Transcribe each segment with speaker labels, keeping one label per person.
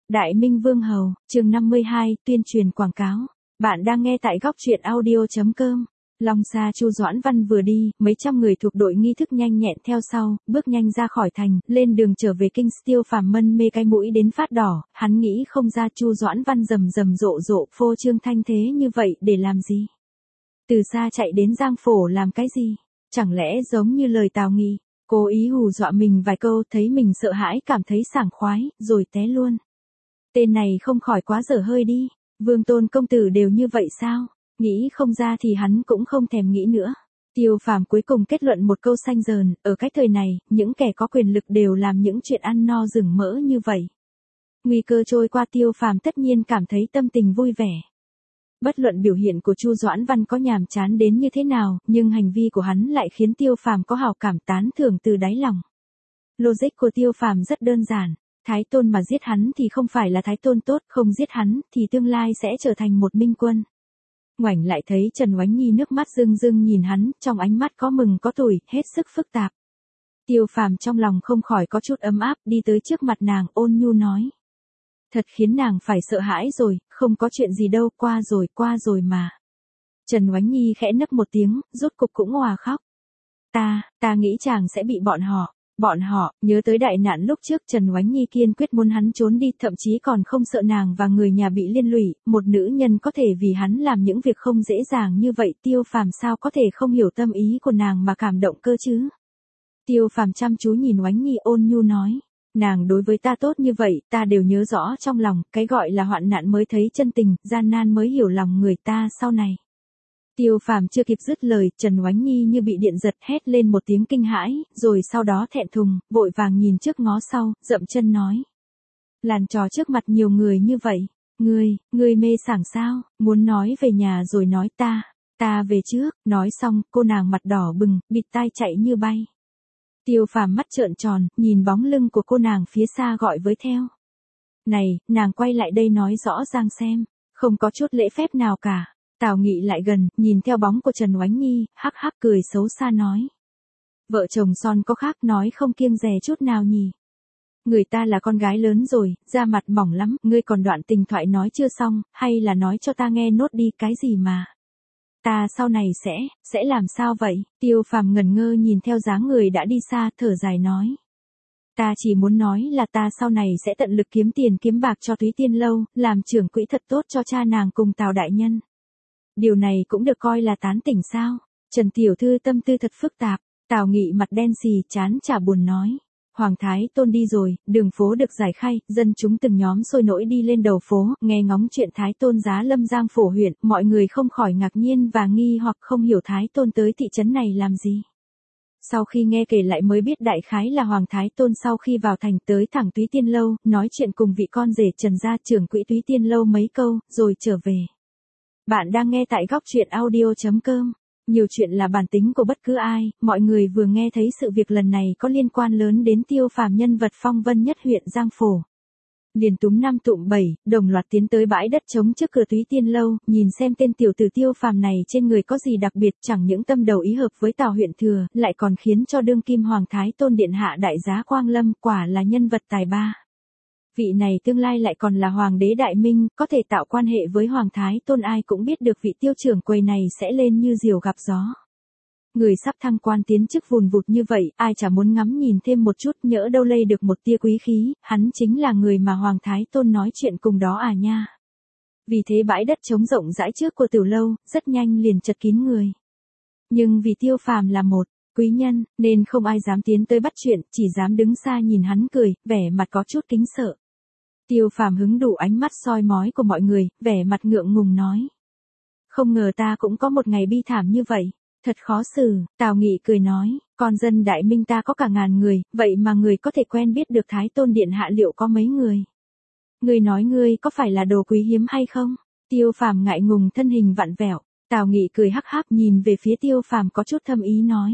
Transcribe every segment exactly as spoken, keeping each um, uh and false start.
Speaker 1: Đại Minh Vương Hầu, chương năm mươi hai, tuyên truyền quảng cáo. Bạn đang nghe tại góc truyện audio chấm com. Long Sa Chu Doãn Văn vừa đi, mấy trăm người thuộc đội nghi thức nhanh nhẹn theo sau, bước nhanh ra khỏi thành, lên đường trở về kinh. Tiêu Phàm mân mê cái mũi đến phát đỏ, hắn nghĩ không ra Chu Doãn Văn rầm rầm rộ rộ phô trương thanh thế như vậy để làm gì? Từ xa chạy đến Giang Phổ làm cái gì? Chẳng lẽ giống như lời Tào Nghị, cố ý hù dọa mình vài câu, thấy mình sợ hãi cảm thấy sảng khoái, rồi té luôn. Tên này không khỏi quá dở hơi đi, Vương Tôn công tử đều như vậy sao? Nghĩ không ra thì hắn cũng không thèm nghĩ nữa. Tiêu Phàm cuối cùng kết luận một câu xanh dờn, ở cái thời này, những kẻ có quyền lực đều làm những chuyện ăn no rừng mỡ như vậy. Nguy cơ trôi qua, Tiêu Phàm tất nhiên cảm thấy tâm tình vui vẻ. Bất luận biểu hiện của Chu Doãn Văn có nhàm chán đến như thế nào, nhưng hành vi của hắn lại khiến Tiêu Phàm có hào cảm tán thưởng từ đáy lòng. Logic của Tiêu Phàm rất đơn giản. Thái Tôn mà giết hắn thì không phải là Thái Tôn tốt, không giết hắn thì tương lai sẽ trở thành một minh quân. Ngoảnh lại thấy Trần Oánh Nhi nước mắt rưng rưng nhìn hắn, trong ánh mắt có mừng có tủi, hết sức phức tạp. Tiêu Phàm trong lòng không khỏi có chút ấm áp, đi tới trước mặt nàng ôn nhu nói. Thật khiến nàng phải sợ hãi rồi, không có chuyện gì đâu, qua rồi, qua rồi mà. Trần Oánh Nhi khẽ nấc một tiếng, rốt cục cũng òa khóc. Ta, ta nghĩ chàng sẽ bị bọn họ. Bọn họ, nhớ tới đại nạn lúc trước, Trần Oánh Nhi kiên quyết muốn hắn trốn đi, thậm chí còn không sợ nàng và người nhà bị liên lụy, một nữ nhân có thể vì hắn làm những việc không dễ dàng như vậy, Tiêu Phàm sao có thể không hiểu tâm ý của nàng mà cảm động cơ chứ? Tiêu Phàm chăm chú nhìn Oánh Nhi ôn nhu nói, nàng đối với ta tốt như vậy, ta đều nhớ rõ trong lòng, cái gọi là hoạn nạn mới thấy chân tình, gian nan mới hiểu lòng người ta sau này. Tiêu Phàm chưa kịp dứt lời, Trần Oánh Nhi như bị điện giật hét lên một tiếng kinh hãi, rồi sau đó thẹn thùng, vội vàng nhìn trước ngó sau, dậm chân nói. Làn trò trước mặt nhiều người như vậy, ngươi, ngươi mê sảng sao, muốn nói về nhà rồi nói ta, ta về trước, nói xong, cô nàng mặt đỏ bừng, bịt tai chạy như bay. Tiêu Phàm mắt trợn tròn, nhìn bóng lưng của cô nàng phía xa gọi với theo. Này, nàng quay lại đây nói rõ ràng xem, không có chút lễ phép nào cả. Tào Nghị lại gần, nhìn theo bóng của Trần Oánh Nhi, hắc hắc cười xấu xa nói. Vợ chồng son có khác nói không kiêng dè chút nào nhỉ. Người ta là con gái lớn rồi, da mặt mỏng lắm, ngươi còn đoạn tình thoại nói chưa xong, hay là nói cho ta nghe nốt đi, cái gì mà. Ta sau này sẽ, sẽ làm sao vậy? Tiêu Phàm ngẩn ngơ nhìn theo dáng người đã đi xa, thở dài nói. Ta chỉ muốn nói là ta sau này sẽ tận lực kiếm tiền kiếm bạc cho Thúy Tiên Lâu, làm trưởng quỹ thật tốt cho cha nàng cùng Tào đại nhân. Điều này cũng được coi là tán tỉnh sao? Trần tiểu thư tâm tư thật phức tạp. Tào Nghị mặt đen xì, chán chả buồn nói. Hoàng Thái Tôn đi rồi, đường phố được giải khai, dân chúng từng nhóm sôi nổi đi lên đầu phố, nghe ngóng chuyện Thái Tôn giá lâm Giang Phổ huyện, mọi người không khỏi ngạc nhiên và nghi hoặc không hiểu Thái Tôn tới thị trấn này làm gì. Sau khi nghe kể lại mới biết đại khái là Hoàng Thái Tôn sau khi vào thành tới thẳng Thúy Tiên Lâu, nói chuyện cùng vị con rể Trần gia trưởng quỹ Thúy Tiên Lâu mấy câu, rồi trở về. Bạn đang nghe tại góc truyện audio chấm com. Nhiều chuyện là bản tính của bất cứ ai, mọi người vừa nghe thấy sự việc lần này có liên quan lớn đến Tiêu Phàm nhân vật phong vân nhất huyện Giang Phổ. Liền túm năm tụm bảy, đồng loạt tiến tới bãi đất trống trước cửa Thúy Tiên Lâu, nhìn xem tên tiểu tử Tiêu Phàm này trên người có gì đặc biệt, chẳng những tâm đầu ý hợp với Tào huyện thừa, lại còn khiến cho đương kim Hoàng Thái Tôn điện hạ đại giá Quang Lâm, quả là nhân vật tài ba. Vị này tương lai lại còn là Hoàng đế Đại Minh, có thể tạo quan hệ với Hoàng Thái Tôn, ai cũng biết được vị Tiêu trưởng quầy này sẽ lên như diều gặp gió. Người sắp thăng quan tiến chức vùn vụt như vậy, ai chả muốn ngắm nhìn thêm một chút, nhỡ đâu lây được một tia quý khí, hắn chính là người mà Hoàng Thái Tôn nói chuyện cùng đó à nha. Vì thế bãi đất trống rộng rãi trước của Tử Lâu, rất nhanh liền chật kín người. Nhưng vì Tiêu Phàm là một quý nhân, nên không ai dám tiến tới bắt chuyện, chỉ dám đứng xa nhìn hắn cười, vẻ mặt có chút kính sợ. Tiêu Phàm hứng đủ ánh mắt soi mói của mọi người, vẻ mặt ngượng ngùng nói. Không ngờ ta cũng có một ngày bi thảm như vậy, thật khó xử. Tào Nghị cười nói, con dân Đại Minh ta có cả ngàn người, vậy mà người có thể quen biết được Thái Tôn điện hạ liệu có mấy người? Ngươi nói ngươi có phải là đồ quý hiếm hay không? Tiêu Phàm ngại ngùng thân hình vặn vẹo. Tào Nghị cười hắc hắc nhìn về phía Tiêu Phàm có chút thâm ý nói.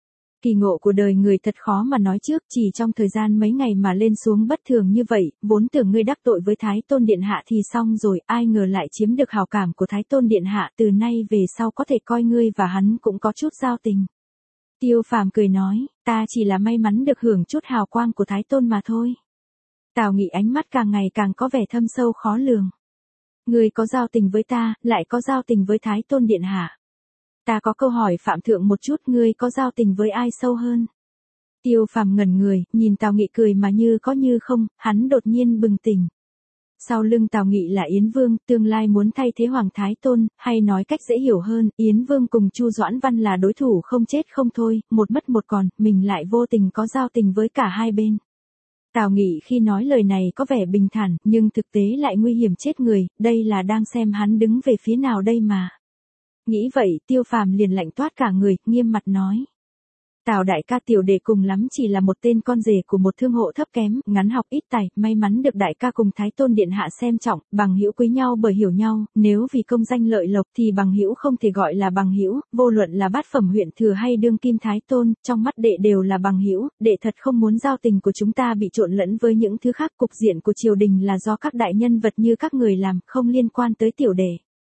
Speaker 1: Kỳ ngộ của đời người thật khó mà nói trước, chỉ trong thời gian mấy ngày mà lên xuống bất thường như vậy, vốn tưởng ngươi đắc tội với Thái Tôn điện hạ thì xong rồi, ai ngờ lại chiếm được hào cảm của Thái Tôn điện hạ, từ nay về sau có thể coi ngươi và hắn cũng có chút giao tình. Tiêu Phàm cười nói, ta chỉ là may mắn được hưởng chút hào quang của Thái Tôn mà thôi. Tào Nghị ánh mắt càng ngày càng có vẻ thâm sâu khó lường. Ngươi có giao tình với ta, lại có giao tình với Thái Tôn điện hạ. Ta có câu hỏi Phạm Thượng một chút, ngươi có giao tình với ai sâu hơn? Tiêu Phàm ngẩn người, nhìn Tào Nghị cười mà như có như không, hắn đột nhiên bừng tỉnh. Sau lưng Tào Nghị là Yến Vương, tương lai muốn thay thế Hoàng Thái Tôn, hay nói cách dễ hiểu hơn, Yến Vương cùng Chu Doãn Văn là đối thủ không chết không thôi, một mất một còn, mình lại vô tình có giao tình với cả hai bên. Tào Nghị khi nói lời này có vẻ bình thản, nhưng thực tế lại nguy hiểm chết người, đây là đang xem hắn đứng về phía nào đây mà. Nghĩ vậy, Tiêu Phàm liền lạnh toát cả người, nghiêm mặt nói. Tào đại ca, tiểu đệ cùng lắm chỉ là một tên con rể của một thương hộ thấp kém, ngắn học ít tài, may mắn được đại ca cùng Thái Tôn điện hạ xem trọng, bằng hữu quý nhau bởi hiểu nhau, nếu vì công danh lợi lộc thì bằng hữu không thể gọi là bằng hữu, vô luận là bát phẩm huyện thừa hay đương kim Thái Tôn, trong mắt đệ đều là bằng hữu, đệ thật không muốn giao tình của chúng ta bị trộn lẫn với những thứ khác, cục diện của triều đình là do các đại nhân vật như các người làm, không liên quan tới tiểu đệ.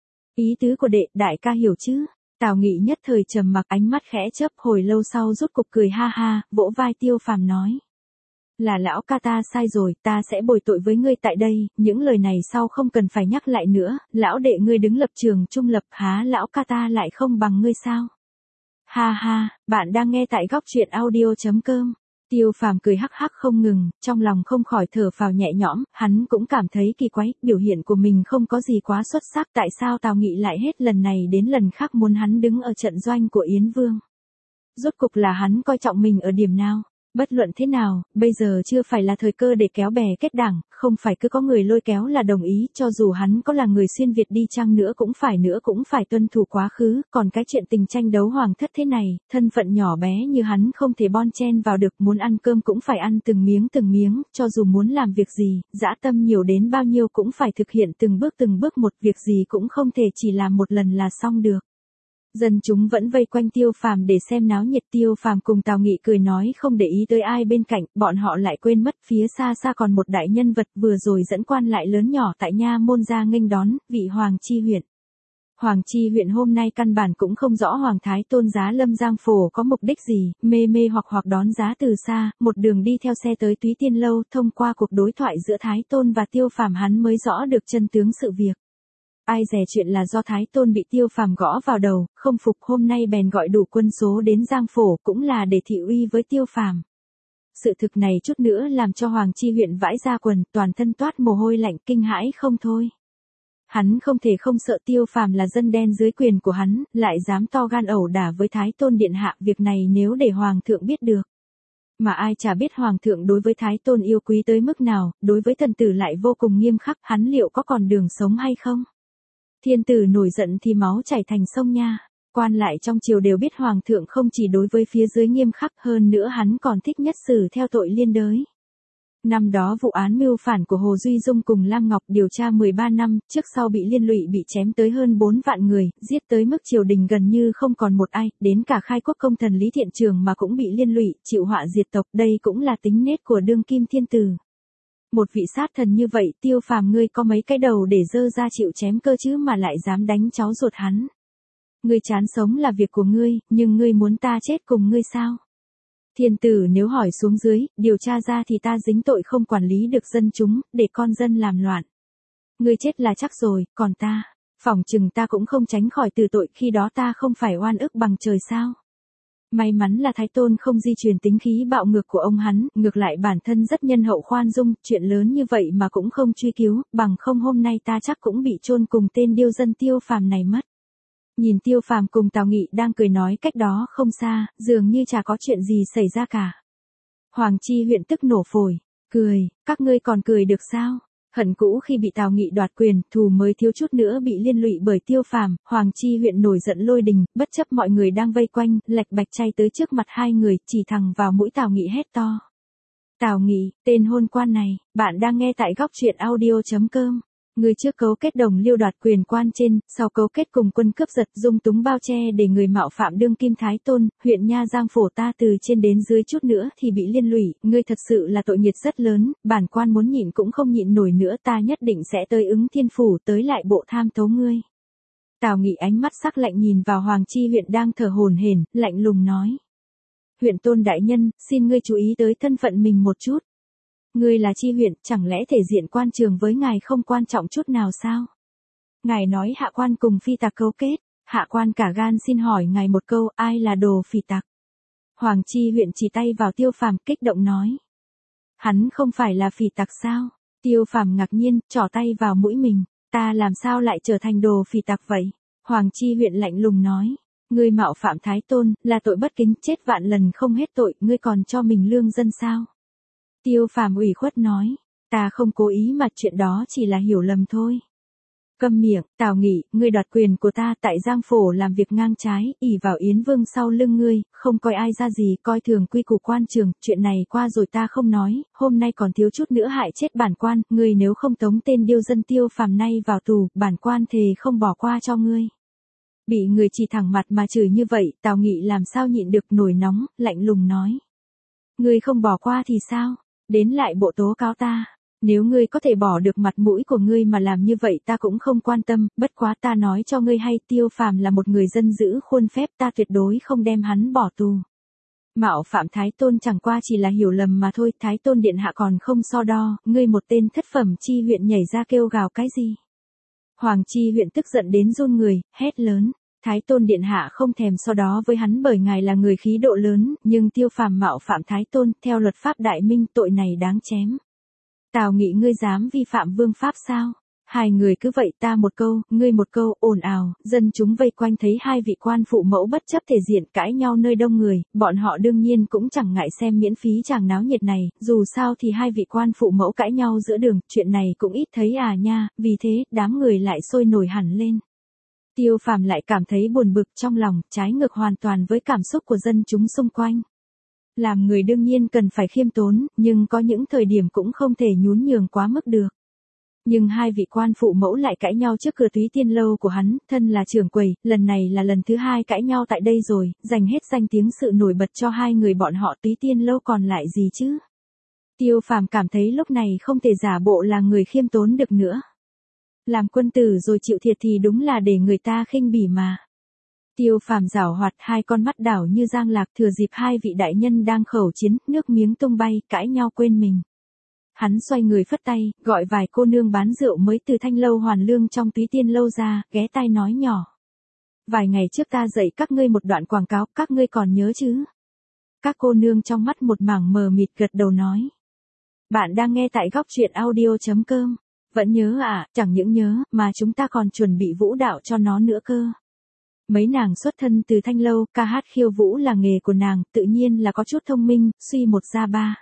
Speaker 1: Ý tứ của đệ, đại ca hiểu chứ? Tào Nghị nhất thời trầm mặc, ánh mắt khẽ chớp, hồi lâu sau rút cục cười ha ha, vỗ vai Tiêu Phàm nói. Là lão ca ta sai rồi, ta sẽ bồi tội với ngươi tại đây, những lời này sau không cần phải nhắc lại nữa, lão đệ ngươi đứng lập trường trung lập, há lão ca ta lại không bằng ngươi sao? Ha ha, bạn đang nghe tại góc truyện audio chấm com. Tiêu Phàm cười hắc hắc không ngừng, trong lòng không khỏi thở phào nhẹ nhõm, hắn cũng cảm thấy kỳ quái, biểu hiện của mình không có gì quá xuất sắc, tại sao Tào Nghị lại hết lần này đến lần khác muốn hắn đứng ở trận doanh của Yến Vương. Rốt cục là hắn coi trọng mình ở điểm nào? Bất luận thế nào, bây giờ chưa phải là thời cơ để kéo bè kết đảng, không phải cứ có người lôi kéo là đồng ý, cho dù hắn có là người xuyên Việt đi chăng nữa cũng phải nữa cũng phải tuân thủ quá khứ, còn cái chuyện tình tranh đấu hoàng thất thế này, thân phận nhỏ bé như hắn không thể bon chen vào được, muốn ăn cơm cũng phải ăn từng miếng từng miếng, cho dù muốn làm việc gì, dã tâm nhiều đến bao nhiêu cũng phải thực hiện từng bước từng bước một, việc gì cũng không thể chỉ làm một lần là xong được. Dân chúng vẫn vây quanh Tiêu Phàm để xem náo nhiệt. Tiêu Phàm cùng Tào Nghị cười nói không để ý tới ai bên cạnh, bọn họ lại quên mất phía xa xa còn một đại nhân vật vừa rồi dẫn quan lại lớn nhỏ tại nha môn ra nghênh đón, vị Hoàng Chi huyện. Hoàng Chi huyện hôm nay căn bản cũng không rõ Hoàng Thái Tôn giá lâm giang phổ có mục đích gì, mê mê hoặc hoặc đón giá từ xa, một đường đi theo xe tới Túy Tiên Lâu, thông qua cuộc đối thoại giữa Thái Tôn và Tiêu Phàm hắn mới rõ được chân tướng sự việc. Ai dè chuyện là do Thái Tôn bị Tiêu Phàm gõ vào đầu, không phục hôm nay bèn gọi đủ quân số đến Giang Phổ cũng là để thị uy với Tiêu Phàm. Sự thực này chút nữa làm cho Hoàng Chi huyện vãi ra quần, toàn thân toát mồ hôi lạnh kinh hãi không thôi. Hắn không thể không sợ Tiêu Phàm là dân đen dưới quyền của hắn, lại dám to gan ẩu đả với Thái Tôn điện hạ, việc này nếu để Hoàng thượng biết được. Mà ai chả biết Hoàng thượng đối với Thái Tôn yêu quý tới mức nào, đối với thần tử lại vô cùng nghiêm khắc, hắn liệu có còn đường sống hay không? Thiên tử nổi giận thì máu chảy thành sông nha. Quan lại trong triều đều biết Hoàng thượng không chỉ đối với phía dưới nghiêm khắc, hơn nữa hắn còn thích nhất xử theo tội liên đới. Năm đó vụ án mưu phản của Hồ Duy Dung cùng Lam Ngọc điều tra mười ba năm, trước sau bị liên lụy bị chém tới hơn bốn vạn người, giết tới mức triều đình gần như không còn một ai, đến cả khai quốc công thần Lý Thiện Trường mà cũng bị liên lụy, chịu họa diệt tộc, đây cũng là tính nết của đương kim thiên tử. Một vị sát thần như vậy, Tiêu Phàm ngươi có mấy cái đầu để dơ ra chịu chém cơ chứ mà lại dám đánh cháu ruột hắn. Ngươi chán sống là việc của ngươi, nhưng ngươi muốn ta chết cùng ngươi sao? Thiên tử nếu hỏi xuống dưới, điều tra ra thì ta dính tội không quản lý được dân chúng, để con dân làm loạn. Ngươi chết là chắc rồi, còn ta, phỏng chừng ta cũng không tránh khỏi từ tội, khi đó ta không phải oan ức bằng trời sao? May mắn là Thái Tôn không di truyền tính khí bạo ngược của ông hắn, ngược lại bản thân rất nhân hậu khoan dung, chuyện lớn như vậy mà cũng không truy cứu, bằng không hôm nay ta chắc cũng bị chôn cùng tên điêu dân Tiêu Phàm này mất. Nhìn Tiêu Phàm cùng Tào Nghị đang cười nói cách đó không xa, dường như chả có chuyện gì xảy ra cả. Hoàng Chi huyện tức nổ phổi, cười, các ngươi còn cười được sao? Hận cũ khi bị Tào Nghị đoạt quyền, thù mới thiếu chút nữa bị liên lụy bởi Tiêu Phàm, Hoàng Chi huyện nổi giận lôi đình, bất chấp mọi người đang vây quanh, lạch bạch chay tới trước mặt hai người, chỉ thẳng vào mũi Tào Nghị hét to. Tào Nghị, tên hôn quan này, bạn đang nghe tại góc truyện audio chấm com. Người trước cấu kết đồng liêu đoạt quyền quan trên, sau cấu kết cùng quân cướp giật dung túng bao che để người mạo phạm đương kim Thái Tôn, huyện Nha Giang Phổ ta từ trên đến dưới chút nữa thì bị liên lụy, ngươi thật sự là tội nghiệt rất lớn, bản quan muốn nhịn cũng không nhịn nổi nữa, ta nhất định sẽ tới ứng thiên phủ tới lại bộ tham tấu ngươi. Tào Nghị ánh mắt sắc lạnh nhìn vào Hoàng Chi huyện đang thở hổn hển, lạnh lùng nói. Huyện Tôn đại nhân, xin ngươi chú ý tới thân phận mình một chút. Ngươi là Chi huyện, chẳng lẽ thể diện quan trường với ngài không quan trọng chút nào sao? Ngài nói hạ quan cùng phi tặc cấu kết, hạ quan cả gan xin hỏi ngài một câu, ai là đồ phỉ tặc? Hoàng Chi huyện chỉ tay vào Tiêu Phàm kích động nói. Hắn không phải là phỉ tặc sao? Tiêu Phàm ngạc nhiên, trỏ tay vào mũi mình, ta làm sao lại trở thành đồ phỉ tặc vậy? Hoàng Chi huyện lạnh lùng nói, ngươi mạo phạm Thái Tôn, là tội bất kính, chết vạn lần không hết tội, ngươi còn cho mình lương dân sao? Tiêu Phàm ủy khuất nói, ta không cố ý mà chuyện đó chỉ là hiểu lầm thôi. Câm miệng, Tào Nghị, ngươi đoạt quyền của ta tại Giang Phổ làm việc ngang trái, ỷ vào Yến Vương sau lưng ngươi, không coi ai ra gì, coi thường quy củ quan trường, chuyện này qua rồi ta không nói, hôm nay còn thiếu chút nữa hại chết bản quan, ngươi nếu không tống tên điêu dân Tiêu Phàm nay vào tù, bản quan thề không bỏ qua cho ngươi. Bị người chỉ thẳng mặt mà chửi như vậy, Tào Nghị làm sao nhịn được, nổi nóng, lạnh lùng nói. Ngươi không bỏ qua thì sao? Đến lại bộ tố cáo ta. Nếu ngươi có thể bỏ được mặt mũi của ngươi mà làm như vậy ta cũng không quan tâm, bất quá ta nói cho ngươi hay, Tiêu Phàm là một người dân giữ khuôn phép, ta tuyệt đối không đem hắn bỏ tù. Mạo phạm Thái Tôn chẳng qua chỉ là hiểu lầm mà thôi, Thái Tôn điện hạ còn không so đo, ngươi một tên thất phẩm Chi huyện nhảy ra kêu gào cái gì? Hoàng Chi huyện tức giận đến run người, hét lớn. Thái Tôn điện hạ không thèm so đó với hắn bởi ngài là người khí độ lớn, nhưng Tiêu Phàm mạo phạm Thái Tôn, theo luật pháp đại minh tội này đáng chém. Tào Nghị, ngươi dám vi phạm vương pháp sao? Hai người cứ vậy ta một câu, ngươi một câu, ồn ào, dân chúng vây quanh thấy hai vị quan phụ mẫu bất chấp thể diện cãi nhau nơi đông người, bọn họ đương nhiên cũng chẳng ngại xem miễn phí chàng náo nhiệt này, dù sao thì hai vị quan phụ mẫu cãi nhau giữa đường, chuyện này cũng ít thấy à nha, vì thế, đám người lại sôi nổi hẳn lên. Tiêu Phàm lại cảm thấy buồn bực trong lòng, trái ngược hoàn toàn với cảm xúc của dân chúng xung quanh. Làm người đương nhiên cần phải khiêm tốn, nhưng có những thời điểm cũng không thể nhún nhường quá mức được. Nhưng hai vị quan phụ mẫu lại cãi nhau trước cửa Túy Tiên lâu của hắn, thân là trưởng quầy, lần này là lần thứ hai cãi nhau tại đây rồi, dành hết danh tiếng sự nổi bật cho hai người bọn họ, Túy Tiên lâu còn lại gì chứ? Tiêu Phàm cảm thấy lúc này không thể giả bộ là người khiêm tốn được nữa. Làm quân tử rồi chịu thiệt thì đúng là để người ta khinh bỉ mà. Tiêu Phàm giảo hoạt, hai con mắt đảo như giang lạc, thừa dịp hai vị đại nhân đang khẩu chiến, nước miếng tung bay, cãi nhau quên mình. Hắn xoay người phất tay, gọi vài cô nương bán rượu mới từ thanh lâu hoàn lương trong Túy Tiên lâu ra, ghé tai nói nhỏ. Vài ngày trước ta dạy các ngươi một đoạn quảng cáo, các ngươi còn nhớ chứ? Các cô nương trong mắt một mảng mờ mịt gật đầu nói. Bạn đang nghe tại góc truyện audio chấm com. Vẫn nhớ à, chẳng những nhớ, mà chúng ta còn chuẩn bị vũ đạo cho nó nữa cơ. Mấy nàng xuất thân từ thanh lâu, ca hát khiêu vũ là nghề của nàng, tự nhiên là có chút thông minh, suy một ra ba.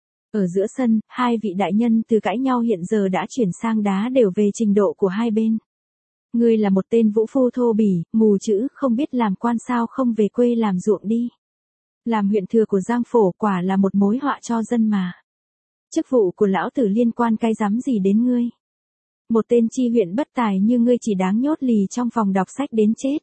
Speaker 1: Ở giữa sân, hai vị đại nhân từ cãi nhau hiện giờ đã chuyển sang đá đều về trình độ của hai bên. Ngươi là một tên vũ phu thô bỉ, mù chữ, không biết làm quan sao không về quê làm ruộng đi. Làm huyện thừa của Giang Phổ quả là một mối họa cho dân mà. Chức vụ của lão tử liên quan cái dám gì đến ngươi. Một tên chi huyện bất tài như ngươi chỉ đáng nhốt lì trong phòng đọc sách đến chết.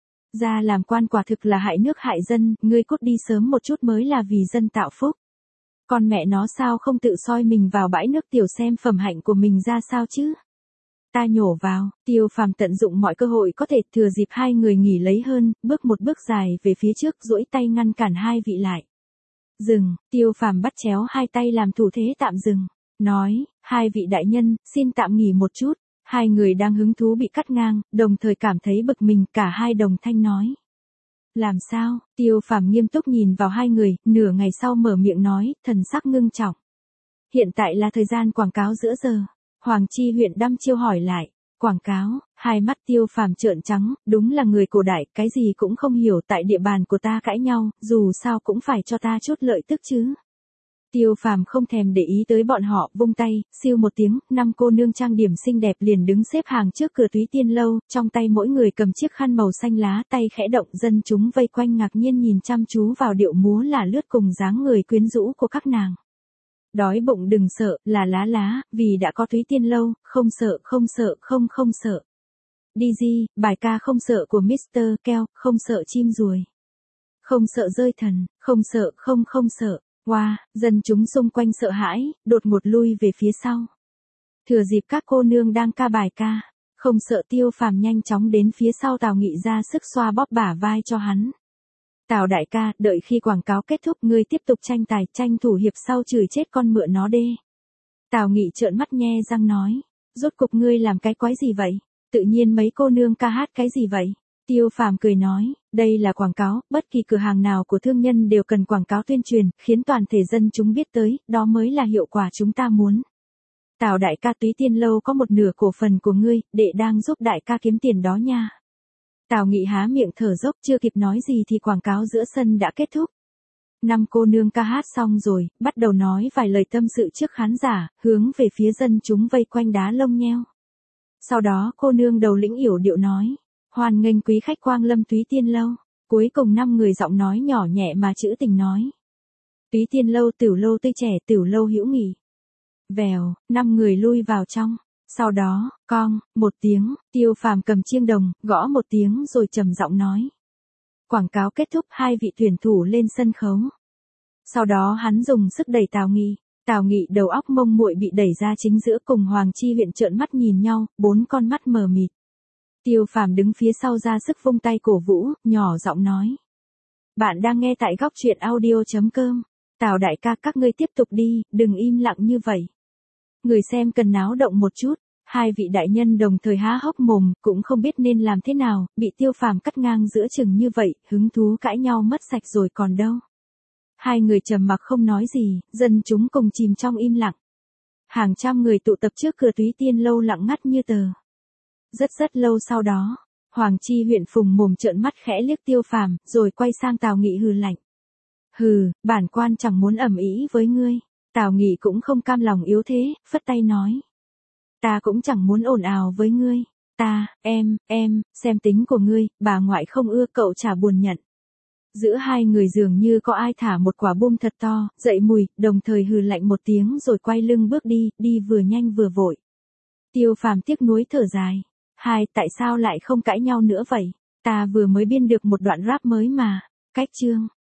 Speaker 1: Ra làm quan quả thực là hại nước hại dân, ngươi cút đi sớm một chút mới là vì dân tạo phúc. Con mẹ nó sao không tự soi mình vào bãi nước tiểu xem phẩm hạnh của mình ra sao chứ? Ta nhổ vào, Tiêu Phàm tận dụng mọi cơ hội có thể, thừa dịp hai người nghỉ lấy hơn, bước một bước dài về phía trước, duỗi tay ngăn cản hai vị lại. Dừng, Tiêu Phàm bắt chéo hai tay làm thủ thế tạm dừng, nói, hai vị đại nhân, xin tạm nghỉ một chút. Hai người đang hứng thú bị cắt ngang, đồng thời cảm thấy bực mình, cả hai đồng thanh nói. Làm sao? Tiêu Phàm nghiêm túc nhìn vào hai người, nửa ngày sau mở miệng nói, thần sắc ngưng trọng. Hiện tại là thời gian quảng cáo giữa giờ. Hoàng Chi huyện đăm chiêu hỏi lại. Quảng cáo? Hai mắt Tiêu Phàm trợn trắng, đúng là người cổ đại, cái gì cũng không hiểu, tại địa bàn của ta cãi nhau, dù sao cũng phải cho ta chút lợi tức chứ. Tiêu Phàm không thèm để ý tới bọn họ, vung tay, siêu một tiếng, năm cô nương trang điểm xinh đẹp liền đứng xếp hàng trước cửa Túy Tiên lâu, trong tay mỗi người cầm chiếc khăn màu xanh lá, tay khẽ động, dân chúng vây quanh ngạc nhiên nhìn chăm chú vào điệu múa là lướt cùng dáng người quyến rũ của các nàng. Đói bụng đừng sợ, là lá lá, vì đã có Túy Tiên lâu, không sợ, không sợ, không không sợ. đi gi, bài ca không sợ của mít tơ Keo, không sợ chim ruồi. Không sợ rơi thần, không sợ, không không sợ. Wow, dân chúng xung quanh sợ hãi, đột ngột lui về phía sau. Thừa dịp các cô nương đang ca bài ca, không sợ Tiêu Phàm nhanh chóng đến phía sau Tào Nghị ra sức xoa bóp bả vai cho hắn. Tào đại ca, đợi khi quảng cáo kết thúc ngươi tiếp tục tranh tài, tranh thủ hiệp sau chửi chết con mượn nó đê. Tào Nghị trợn mắt nhe răng nói. Rốt cục ngươi làm cái quái gì vậy? Tự nhiên mấy cô nương ca hát cái gì vậy? Tiêu Phàm cười nói, đây là quảng cáo, bất kỳ cửa hàng nào của thương nhân đều cần quảng cáo tuyên truyền, khiến toàn thể dân chúng biết tới, đó mới là hiệu quả chúng ta muốn. Tào đại ca, Túy Tiên Lâu có một nửa cổ phần của ngươi, đệ đang giúp đại ca kiếm tiền đó nha. Tào Nghị há miệng thở dốc, chưa kịp nói gì thì quảng cáo giữa sân đã kết thúc. Năm cô nương ca hát xong rồi, bắt đầu nói vài lời tâm sự trước khán giả, hướng về phía dân chúng vây quanh đá lông nheo. Sau đó cô nương đầu lĩnh yểu điệu nói, hoan nghênh quý khách quang lâm Túy Tiên Lâu. Cuối cùng năm người giọng nói nhỏ nhẹ mà trữ tình nói. Túy Tiên Lâu, tiểu lâu tươi trẻ, tiểu lâu hữu nghị. Vèo, năm người lui vào trong. Sau đó, cong, một tiếng, Tiêu Phàm cầm chiêng đồng, gõ một tiếng rồi trầm giọng nói. Quảng cáo kết thúc, hai vị tuyển thủ lên sân khấu. Sau đó hắn dùng sức đẩy Tào Nghị. Tào Nghị đầu óc mông muội bị đẩy ra chính giữa, cùng Hoàng Chi Huyện trợn mắt nhìn nhau, bốn con mắt mờ mịt. Tiêu Phàm đứng phía sau ra sức vung tay cổ vũ, nhỏ giọng nói. Bạn đang nghe tại góc truyện audio chấm com. Tào đại ca, các ngươi tiếp tục đi, đừng im lặng như vậy. Người xem cần náo động một chút. Hai vị đại nhân đồng thời há hốc mồm, cũng không biết nên làm thế nào, bị Tiêu Phàm cắt ngang giữa chừng như vậy, hứng thú cãi nhau mất sạch rồi còn đâu. Hai người trầm mặc không nói gì, dân chúng cùng chìm trong im lặng. Hàng trăm người tụ tập trước cửa Túy Tiên Lâu lặng ngắt như tờ. Rất rất lâu sau đó, Hoàng Chi Huyện phùng mồm trợn mắt khẽ liếc Tiêu Phàm, rồi quay sang Tào Nghị hừ lạnh. Hừ, bản quan chẳng muốn ầm ĩ với ngươi. Tào Nghị cũng không cam lòng yếu thế, phất tay nói. Ta cũng chẳng muốn ồn ào với ngươi. Ta, em, em, xem tính của ngươi, bà ngoại không ưa cậu chả buồn nhận. Giữa hai người dường như có ai thả một quả bom thật to, dậy mùi, đồng thời hừ lạnh một tiếng rồi quay lưng bước đi, đi vừa nhanh vừa vội. Tiêu Phàm tiếc nuối thở dài. Hai, tại sao lại không cãi nhau nữa vậy? Ta vừa mới biên được một đoạn rap mới mà. Cách chương.